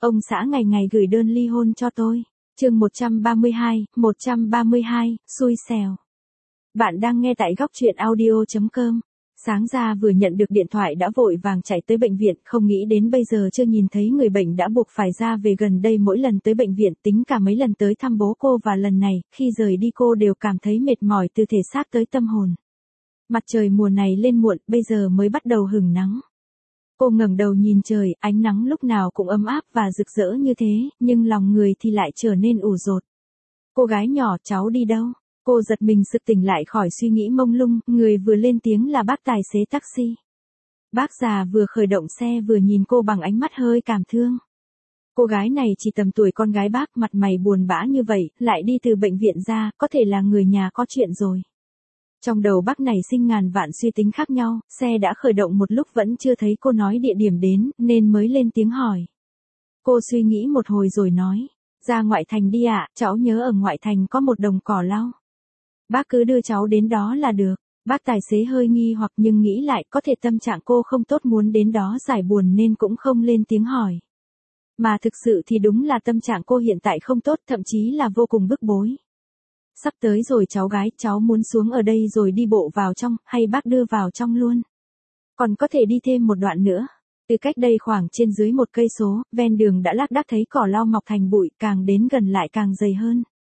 Ông xã ngày ngày gửi đơn ly hôn cho tôi. Chương 132, xui xẻo. Bạn đang nghe tại góc truyện audio.com. Sáng ra vừa nhận được điện thoại đã vội vàng chạy tới bệnh viện, không nghĩ đến bây giờ chưa nhìn thấy người bệnh đã buộc phải ra về. Gần đây mỗi lần tới bệnh viện, tính cả mấy lần tới thăm bố cô và lần này, khi rời đi cô đều cảm thấy mệt mỏi từ thể xác tới tâm hồn. Mặt trời mùa này lên muộn, bây giờ mới bắt đầu hửng nắng. Cô ngẩng đầu nhìn trời, ánh nắng lúc nào cũng ấm áp và rực rỡ như thế, nhưng lòng người thì lại trở nên ủ rột. Cô gái nhỏ, cháu đi đâu? Cô giật mình sực tỉnh lại khỏi suy nghĩ mông lung, người vừa lên tiếng là bác tài xế taxi. Bác già vừa khởi động xe vừa nhìn cô bằng ánh mắt hơi cảm thương. Cô gái này chỉ tầm tuổi con gái bác, mặt mày buồn bã như vậy, lại đi từ bệnh viện ra, có thể là người nhà có chuyện rồi. Trong đầu bác này sinh ngàn vạn suy tính khác nhau, xe đã khởi động một lúc vẫn chưa thấy cô nói địa điểm đến, nên mới lên tiếng hỏi. Cô suy nghĩ một hồi rồi nói, ra ngoại thành đi ạ, cháu nhớ ở ngoại thành có một đồng cỏ lau. Bác cứ đưa cháu đến đó là được. Bác tài xế hơi nghi hoặc nhưng nghĩ lại có thể tâm trạng cô không tốt muốn đến đó giải buồn nên cũng không lên tiếng hỏi. Mà thực sự thì đúng là tâm trạng cô hiện tại không tốt, thậm chí là vô cùng bức bối. Sắp tới rồi cháu gái, cháu muốn xuống ở đây rồi đi bộ vào trong, hay bác đưa vào trong luôn? Còn có thể đi thêm một đoạn nữa. Từ cách đây khoảng trên dưới 1 cây số, ven đường đã lác đác thấy cỏ lau mọc thành bụi, càng đến gần lại càng dày hơn.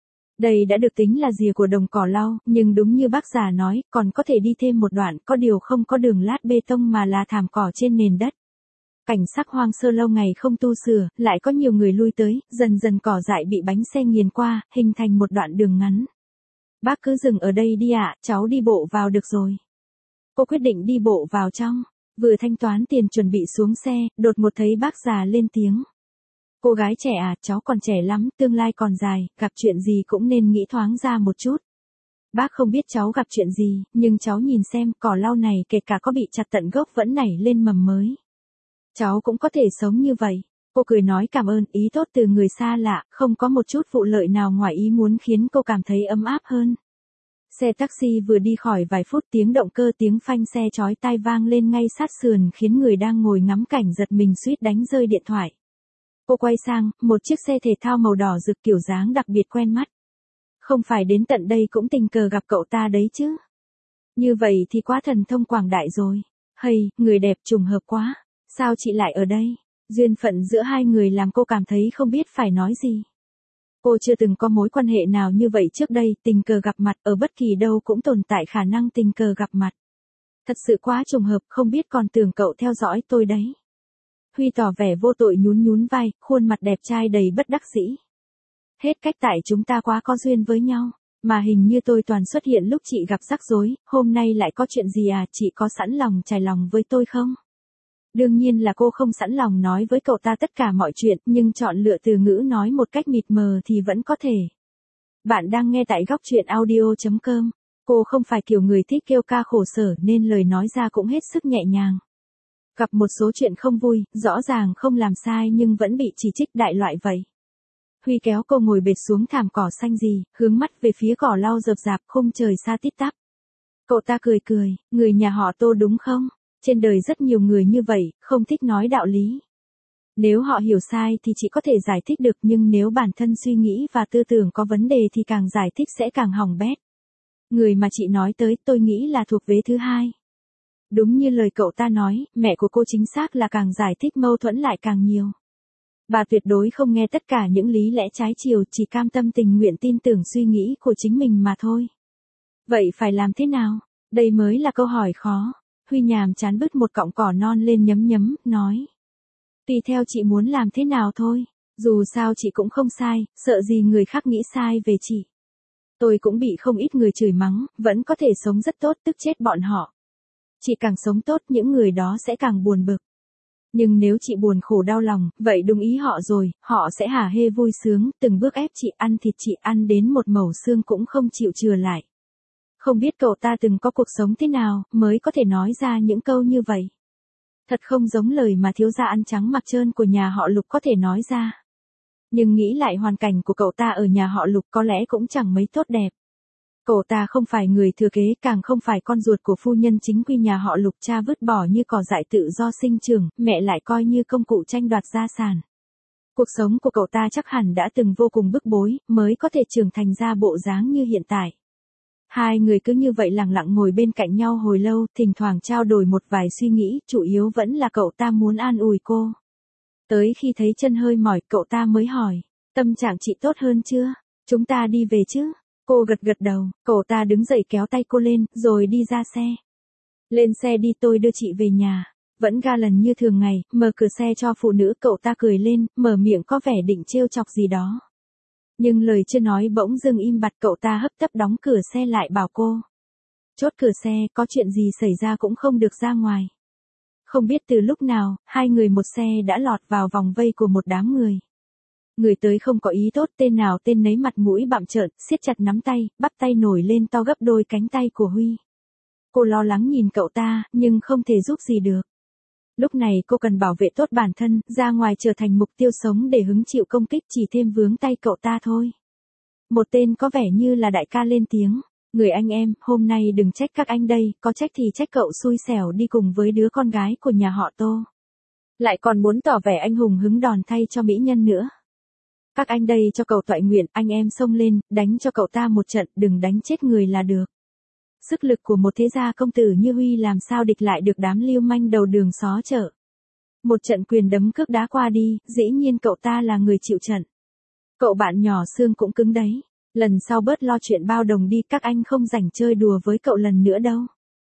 Đây đã được tính là rìa của đồng cỏ lau, nhưng đúng như bác già nói, còn có thể đi thêm một đoạn, có điều không có đường lát bê tông mà là thảm cỏ trên nền đất. Cảnh sắc hoang sơ lâu ngày không tu sửa, lại có nhiều người lui tới, dần dần cỏ dại bị bánh xe nghiền qua, hình thành một đoạn đường ngắn. Bác cứ dừng ở đây đi ạ, cháu đi bộ vào được rồi. Cô quyết định đi bộ vào trong, vừa thanh toán tiền chuẩn bị xuống xe, đột ngột thấy bác già lên tiếng. Cô gái trẻ à, cháu còn trẻ lắm, tương lai còn dài, gặp chuyện gì cũng nên nghĩ thoáng ra một chút. Bác không biết cháu gặp chuyện gì, nhưng cháu nhìn xem, cỏ lau này kể cả có bị chặt tận gốc vẫn nảy lên mầm mới. Cháu cũng có thể sống như vậy. Cô cười nói cảm ơn, ý tốt từ người xa lạ, không có một chút vụ lợi nào ngoài ý muốn khiến cô cảm thấy ấm áp hơn. Xe taxi vừa đi khỏi vài phút, tiếng động cơ tiếng phanh xe chói tai vang lên ngay sát sườn khiến người đang ngồi ngắm cảnh giật mình suýt đánh rơi điện thoại. Cô quay sang, một chiếc xe thể thao màu đỏ rực kiểu dáng đặc biệt quen mắt. Không phải đến tận đây cũng tình cờ gặp cậu ta đấy chứ. Như vậy thì quá thần thông quảng đại rồi. Hay, người đẹp trùng hợp quá. Sao chị lại ở đây? Duyên phận giữa hai người làm cô cảm thấy không biết phải nói gì. Cô chưa từng có mối quan hệ nào như vậy trước đây, tình cờ gặp mặt ở bất kỳ đâu cũng tồn tại khả năng tình cờ gặp mặt. Thật sự quá trùng hợp, không biết còn tưởng cậu theo dõi tôi đấy. Huy tỏ vẻ vô tội nhún nhún vai, khuôn mặt đẹp trai đầy bất đắc dĩ. Hết cách tại chúng ta quá có duyên với nhau, mà hình như tôi toàn xuất hiện lúc chị gặp rắc rối, hôm nay lại có chuyện gì à, chị có sẵn lòng trải lòng với tôi không? Đương nhiên là cô không sẵn lòng nói với cậu ta tất cả mọi chuyện, nhưng chọn lựa từ ngữ nói một cách mịt mờ thì vẫn có thể. Bạn đang nghe tại góc truyện audio.com. Cô không phải kiểu người thích kêu ca khổ sở nên lời nói ra cũng hết sức nhẹ nhàng. Gặp một số chuyện không vui, rõ ràng không làm sai nhưng vẫn bị chỉ trích đại loại vậy. Huy kéo cô ngồi bệt xuống thảm cỏ xanh gì, hướng mắt về phía cỏ lau rập rạp khung trời xa tít tắp. Cậu ta cười cười, người nhà họ Tô đúng không? Trên đời rất nhiều người như vậy, không thích nói đạo lý. Nếu họ hiểu sai thì chỉ có thể giải thích được, nhưng nếu bản thân suy nghĩ và tư tưởng có vấn đề thì càng giải thích sẽ càng hỏng bét. Người mà chị nói tới tôi nghĩ là thuộc vế thứ hai. Đúng như lời cậu ta nói, mẹ của cô chính xác là càng giải thích mâu thuẫn lại càng nhiều. Bà tuyệt đối không nghe tất cả những lý lẽ trái chiều, chỉ cam tâm tình nguyện tin tưởng suy nghĩ của chính mình mà thôi. Vậy phải làm thế nào? Đây mới là câu hỏi khó. Huy nhàm chán bứt một cọng cỏ non lên nhấm nhấm, nói. Tùy theo chị muốn làm thế nào thôi. Dù sao chị cũng không sai, sợ gì người khác nghĩ sai về chị. Tôi cũng bị không ít người chửi mắng, vẫn có thể sống rất tốt, tức chết bọn họ. Chị càng sống tốt những người đó sẽ càng buồn bực. Nhưng nếu chị buồn khổ đau lòng, vậy đúng ý họ rồi, họ sẽ hả hê vui sướng, từng bước ép chị ăn thịt, chị ăn đến một mẩu xương cũng không chịu chừa lại. Không biết cậu ta từng có cuộc sống thế nào, mới có thể nói ra những câu như vậy. Thật không giống lời mà thiếu gia ăn trắng mặc trơn của nhà họ Lục có thể nói ra. Nhưng nghĩ lại hoàn cảnh của cậu ta ở nhà họ Lục có lẽ cũng chẳng mấy tốt đẹp. Cậu ta không phải người thừa kế, càng không phải con ruột của phu nhân chính quy nhà họ Lục, cha vứt bỏ như cỏ dại tự do sinh trưởng, mẹ lại coi như công cụ tranh đoạt gia sản. Cuộc sống của cậu ta chắc hẳn đã từng vô cùng bức bối, mới có thể trưởng thành ra bộ dáng như hiện tại. Hai người cứ như vậy lặng lặng ngồi bên cạnh nhau hồi lâu, thỉnh thoảng trao đổi một vài suy nghĩ, chủ yếu vẫn là cậu ta muốn an ủi cô. Tới khi thấy chân hơi mỏi, cậu ta mới hỏi, tâm trạng chị tốt hơn chưa? Chúng ta đi về chứ? Cô gật gật đầu, cậu ta đứng dậy kéo tay cô lên, rồi đi ra xe. Lên xe đi, tôi đưa chị về nhà. Vẫn ga lần như thường ngày, mở cửa xe cho phụ nữ, cậu ta cười lên, mở miệng có vẻ định trêu chọc gì đó. Nhưng lời chưa nói bỗng dưng im bặt, cậu ta hấp tấp đóng cửa xe lại bảo cô. Chốt cửa xe, có chuyện gì xảy ra cũng không được ra ngoài. Không biết từ lúc nào, hai người một xe đã lọt vào vòng vây của một đám người. Người tới không có ý tốt, tên nào tên nấy mặt mũi bặm trợn, siết chặt nắm tay, bắp tay nổi lên to gấp đôi cánh tay của Huy. Cô lo lắng nhìn cậu ta, nhưng không thể giúp gì được. Lúc này cô cần bảo vệ tốt bản thân, ra ngoài trở thành mục tiêu sống để hứng chịu công kích chỉ thêm vướng tay cậu ta thôi. Một tên có vẻ như là đại ca lên tiếng. Người anh em, hôm nay đừng trách các anh đây, có trách thì trách cậu xui xẻo đi cùng với đứa con gái của nhà họ Tô. Lại còn muốn tỏ vẻ anh hùng hứng đòn thay cho mỹ nhân nữa. Các anh đây cho cậu toại nguyện, anh em xông lên, đánh cho cậu ta một trận, đừng đánh chết người là được. Sức lực của một thế gia công tử như Huy làm sao địch lại được đám lưu manh đầu đường xó chợ. Một trận quyền đấm cước đá qua đi, dĩ nhiên cậu ta là người chịu trận. Cậu bạn nhỏ xương cũng cứng đấy. Lần sau bớt lo chuyện bao đồng đi, các anh không rảnh chơi đùa với cậu lần nữa đâu.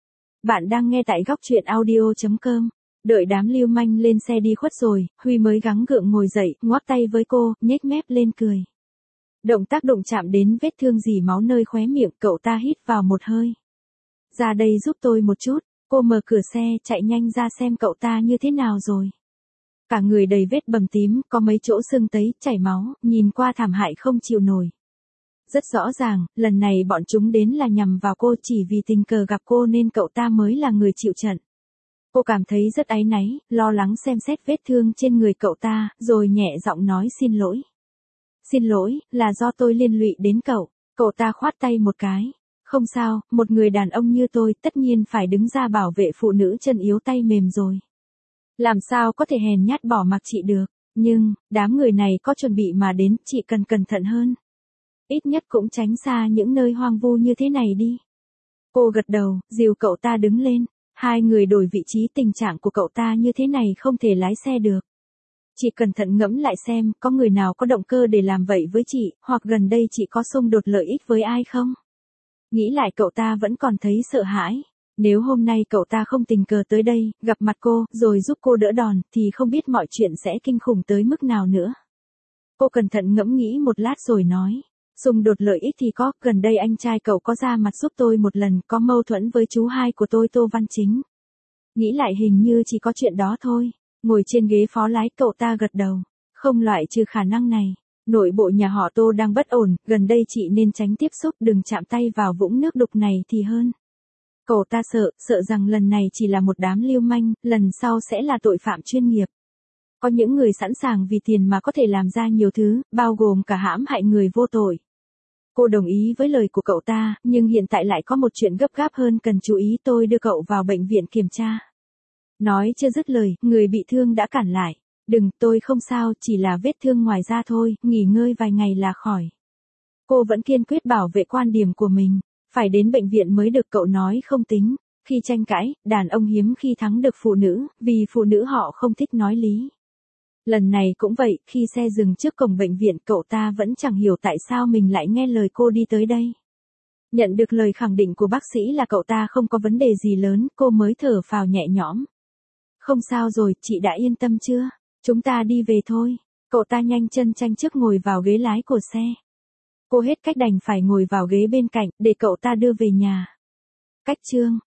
Bạn đang nghe tại góc truyện audio.com. Đợi đám lưu manh lên xe đi khuất rồi, Huy mới gắng gượng ngồi dậy, ngoắc tay với cô, nhếch mép lên cười. Động tác đụng chạm đến vết thương rỉ máu nơi khóe miệng, cậu ta hít vào một hơi. Ra đây giúp tôi một chút, cô mở cửa xe, chạy nhanh ra xem cậu ta như thế nào rồi. Cả người đầy vết bầm tím, có mấy chỗ sưng tấy, chảy máu, nhìn qua thảm hại không chịu nổi. Rất rõ ràng, lần này bọn chúng đến là nhằm vào cô, chỉ vì tình cờ gặp cô nên cậu ta mới là người chịu trận. Cô cảm thấy rất áy náy, lo lắng xem xét vết thương trên người cậu ta, rồi nhẹ giọng nói xin lỗi. Xin lỗi, là do tôi liên lụy đến cậu. Cậu ta khoát tay một cái. Không sao, một người đàn ông như tôi tất nhiên phải đứng ra bảo vệ phụ nữ chân yếu tay mềm rồi. Làm sao có thể hèn nhát bỏ mặc chị được, nhưng, đám người này có chuẩn bị mà đến, chị cần cẩn thận hơn. Ít nhất cũng tránh xa những nơi hoang vu như thế này đi. Cô gật đầu, dìu cậu ta đứng lên. Hai người đổi vị trí, tình trạng của cậu ta như thế này không thể lái xe được. Chị cẩn thận ngẫm lại xem, có người nào có động cơ để làm vậy với chị, hoặc gần đây chị có xung đột lợi ích với ai không? Nghĩ lại cậu ta vẫn còn thấy sợ hãi. Nếu hôm nay cậu ta không tình cờ tới đây, gặp mặt cô, rồi giúp cô đỡ đòn, thì không biết mọi chuyện sẽ kinh khủng tới mức nào nữa. Cô cẩn thận ngẫm nghĩ một lát rồi nói. Xung đột lợi ích thì có, gần đây anh trai cậu có ra mặt giúp tôi một lần, có mâu thuẫn với chú hai của tôi Tô Văn Chính. Nghĩ lại hình như chỉ có chuyện đó thôi. Ngồi trên ghế phó lái, cậu ta gật đầu. Không loại trừ khả năng này. Nội bộ nhà họ Tô đang bất ổn, gần đây chị nên tránh tiếp xúc, đừng chạm tay vào vũng nước đục này thì hơn. Cậu ta sợ rằng lần này chỉ là một đám lưu manh, lần sau sẽ là tội phạm chuyên nghiệp. Có những người sẵn sàng vì tiền mà có thể làm ra nhiều thứ, bao gồm cả hãm hại người vô tội. Cô đồng ý với lời của cậu ta, nhưng hiện tại lại có một chuyện gấp gáp hơn cần chú ý, tôi đưa cậu vào bệnh viện kiểm tra. Nói chưa dứt lời, người bị thương đã cản lại. Đừng, tôi không sao, chỉ là vết thương ngoài da thôi, nghỉ ngơi vài ngày là khỏi. Cô vẫn kiên quyết bảo vệ quan điểm của mình, phải đến bệnh viện mới được, cậu nói không tính. Khi tranh cãi, đàn ông hiếm khi thắng được phụ nữ, vì phụ nữ họ không thích nói lý. Lần này cũng vậy, khi xe dừng trước cổng bệnh viện, cậu ta vẫn chẳng hiểu tại sao mình lại nghe lời cô đi tới đây. Nhận được lời khẳng định của bác sĩ là cậu ta không có vấn đề gì lớn, cô mới thở phào nhẹ nhõm. Không sao rồi, chị đã yên tâm chưa? Chúng ta đi về thôi. Cậu ta nhanh chân tranh trước ngồi vào ghế lái của xe. Cô hết cách đành phải ngồi vào ghế bên cạnh, để cậu ta đưa về nhà. Cách chương